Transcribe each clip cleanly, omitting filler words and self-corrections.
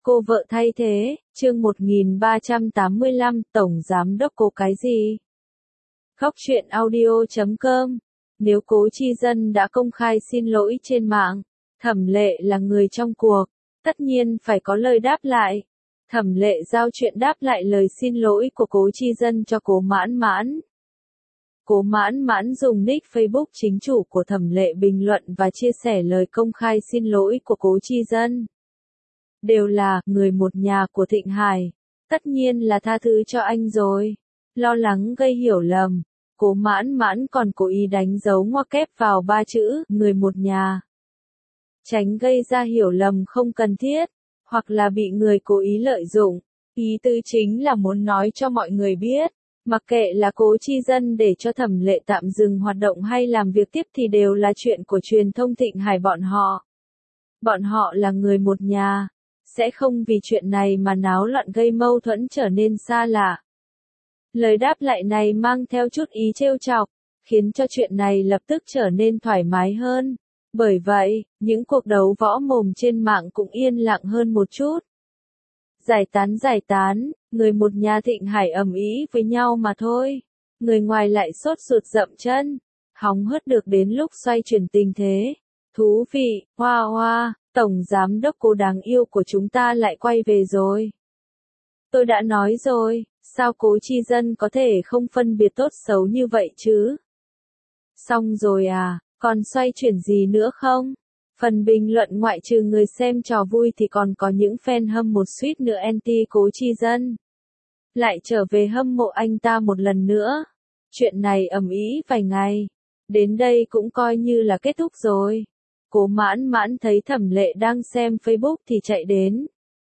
Cô vợ thay thế, chương 1385, Tổng Giám đốc Cố cái gì? Góc truyện audio.com. Nếu Cố Chi Dân đã công khai xin lỗi trên mạng, Thẩm Lệ là người trong cuộc, tất nhiên phải có lời đáp lại. Thẩm Lệ giao chuyện đáp lại lời xin lỗi của Cố Chi Dân cho Cố Mãn Mãn. Cố Mãn Mãn dùng nick Facebook chính chủ của Thẩm Lệ bình luận và chia sẻ lời công khai xin lỗi của Cố Chi Dân. Đều là người một nhà của Thịnh Hải, tất nhiên là tha thứ cho anh rồi. Lo lắng gây hiểu lầm, Cố Mãn Mãn còn cố ý đánh dấu ngoặc kép vào 3 chữ người một nhà. Tránh gây ra hiểu lầm không cần thiết, hoặc là bị người cố ý lợi dụng. Ý tứ chính là muốn nói cho mọi người biết, mặc kệ là Cố Chi Dân để cho Thẩm Lệ tạm dừng hoạt động hay làm việc tiếp thì đều là chuyện của truyền thông Thịnh Hải bọn họ. Bọn họ là người một nhà, sẽ không vì chuyện này mà náo loạn gây mâu thuẫn trở nên xa lạ. Lời đáp lại này mang theo chút ý trêu chọc, khiến cho chuyện này lập tức trở nên thoải mái hơn. Bởi vậy, những cuộc đấu võ mồm trên mạng cũng yên lặng hơn một chút. Giải tán, người một nhà Thịnh Hải ầm ĩ với nhau mà thôi. Người ngoài lại sốt ruột dậm chân, hóng hớt được đến lúc xoay chuyển tình thế. Thú vị, hoa hoa, Tổng Giám đốc Cố đáng yêu của chúng ta lại quay về rồi. Tôi đã nói rồi, sao Cố Chi Dân có thể không phân biệt tốt xấu như vậy chứ? Xong rồi à, còn xoay chuyển gì nữa không? Phần bình luận ngoại trừ người xem trò vui thì còn có những fan hâm một suýt nữa anti Cố Chi Dân. Lại trở về hâm mộ anh ta một lần nữa. Chuyện này ầm ĩ vài ngày. Đến đây cũng coi như là kết thúc rồi. Cố Mãn Mãn thấy Thẩm Lệ đang xem Facebook thì chạy đến.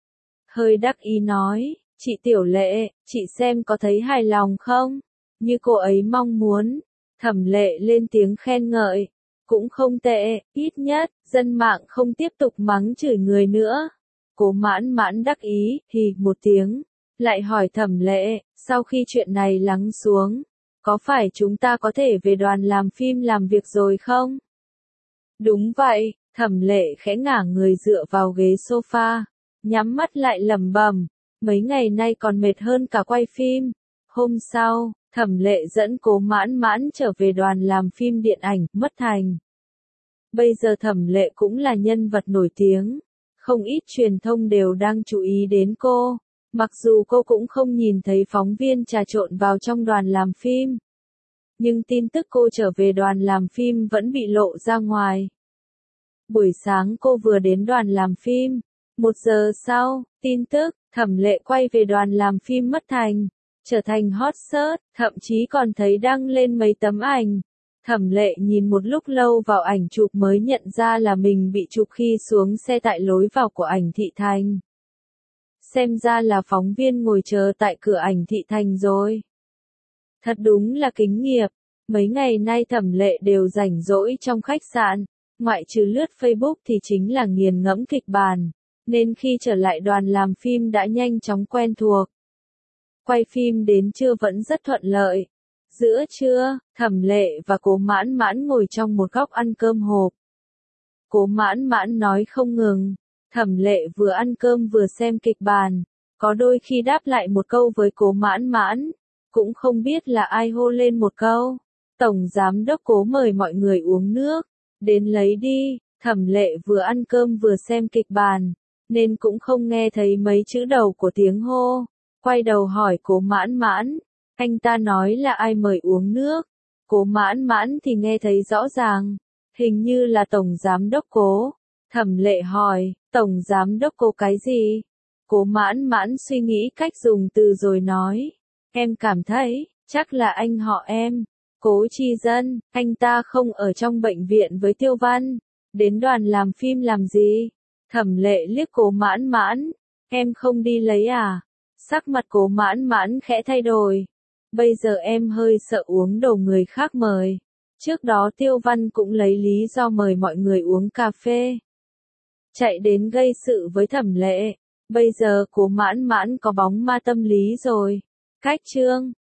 Hơi đắc ý nói, chị Tiểu Lệ, chị xem có thấy hài lòng không? Như cô ấy mong muốn. Thẩm Lệ lên tiếng khen ngợi. Cũng không tệ, ít nhất, dân mạng không tiếp tục mắng chửi người nữa. Cố Mãn Mãn đắc ý, hì một tiếng. Lại hỏi Thẩm Lệ, sau khi chuyện này lắng xuống, có phải chúng ta có thể về đoàn làm phim làm việc rồi không? Đúng vậy, Thẩm Lệ khẽ ngả người dựa vào ghế sofa, nhắm mắt lại lẩm bẩm, mấy ngày nay còn mệt hơn cả quay phim. Hôm sau, Thẩm Lệ dẫn Cố Mãn Mãn trở về đoàn làm phim điện ảnh Mất Thành. Bây giờ Thẩm Lệ cũng là nhân vật nổi tiếng, không ít truyền thông đều đang chú ý đến cô, mặc dù cô cũng không nhìn thấy phóng viên trà trộn vào trong đoàn làm phim. Nhưng tin tức cô trở về đoàn làm phim vẫn bị lộ ra ngoài. Buổi sáng cô vừa đến đoàn làm phim. 1 giờ sau, tin tức, Thẩm Lệ quay về đoàn làm phim Mất Thành, trở thành hot search, thậm chí còn thấy đăng lên mấy tấm ảnh. Thẩm Lệ nhìn một lúc lâu vào ảnh chụp mới nhận ra là mình bị chụp khi xuống xe tại lối vào của ảnh thị thành. Xem ra là phóng viên ngồi chờ tại cửa ảnh thị thành rồi. Thật đúng là kính nghiệp, mấy ngày nay Thẩm Lệ đều rảnh rỗi trong khách sạn, ngoại trừ lướt Facebook thì chính là nghiền ngẫm kịch bản, nên khi trở lại đoàn làm phim đã nhanh chóng quen thuộc. Quay phim đến trưa vẫn rất thuận lợi. Giữa trưa, Thẩm Lệ và Cố Mãn Mãn ngồi trong một góc ăn cơm hộp. Cố Mãn Mãn nói không ngừng, Thẩm Lệ vừa ăn cơm vừa xem kịch bản, có đôi khi đáp lại một câu với Cố Mãn Mãn, cũng không biết là ai hô lên một câu. Tổng Giám đốc Cố mời mọi người uống nước, đến lấy đi. Thẩm Lệ vừa ăn cơm vừa xem kịch bản, nên cũng không nghe thấy mấy chữ đầu của tiếng hô. Quay đầu hỏi Cố Mãn Mãn, anh ta nói là ai mời uống nước. Cố Mãn Mãn thì nghe thấy rõ ràng, hình như là Tổng Giám đốc Cố. Thẩm Lệ hỏi, Tổng Giám đốc Cố cái gì? Cố Mãn Mãn suy nghĩ cách dùng từ rồi nói, em cảm thấy, chắc là anh họ em. Cố Chi Dân, anh ta không ở trong bệnh viện với Tiêu Văn, đến đoàn làm phim làm gì? Thẩm Lệ liếc Cố Mãn Mãn, em không đi lấy à? Sắc mặt Cố Mãn Mãn khẽ thay đổi. Bây giờ em hơi sợ uống đồ người khác mời. Trước đó Tiêu Văn cũng lấy lý do mời mọi người uống cà phê. Chạy đến gây sự với Thẩm Lệ. Bây giờ Cố Mãn Mãn có bóng ma tâm lý rồi. Cách chương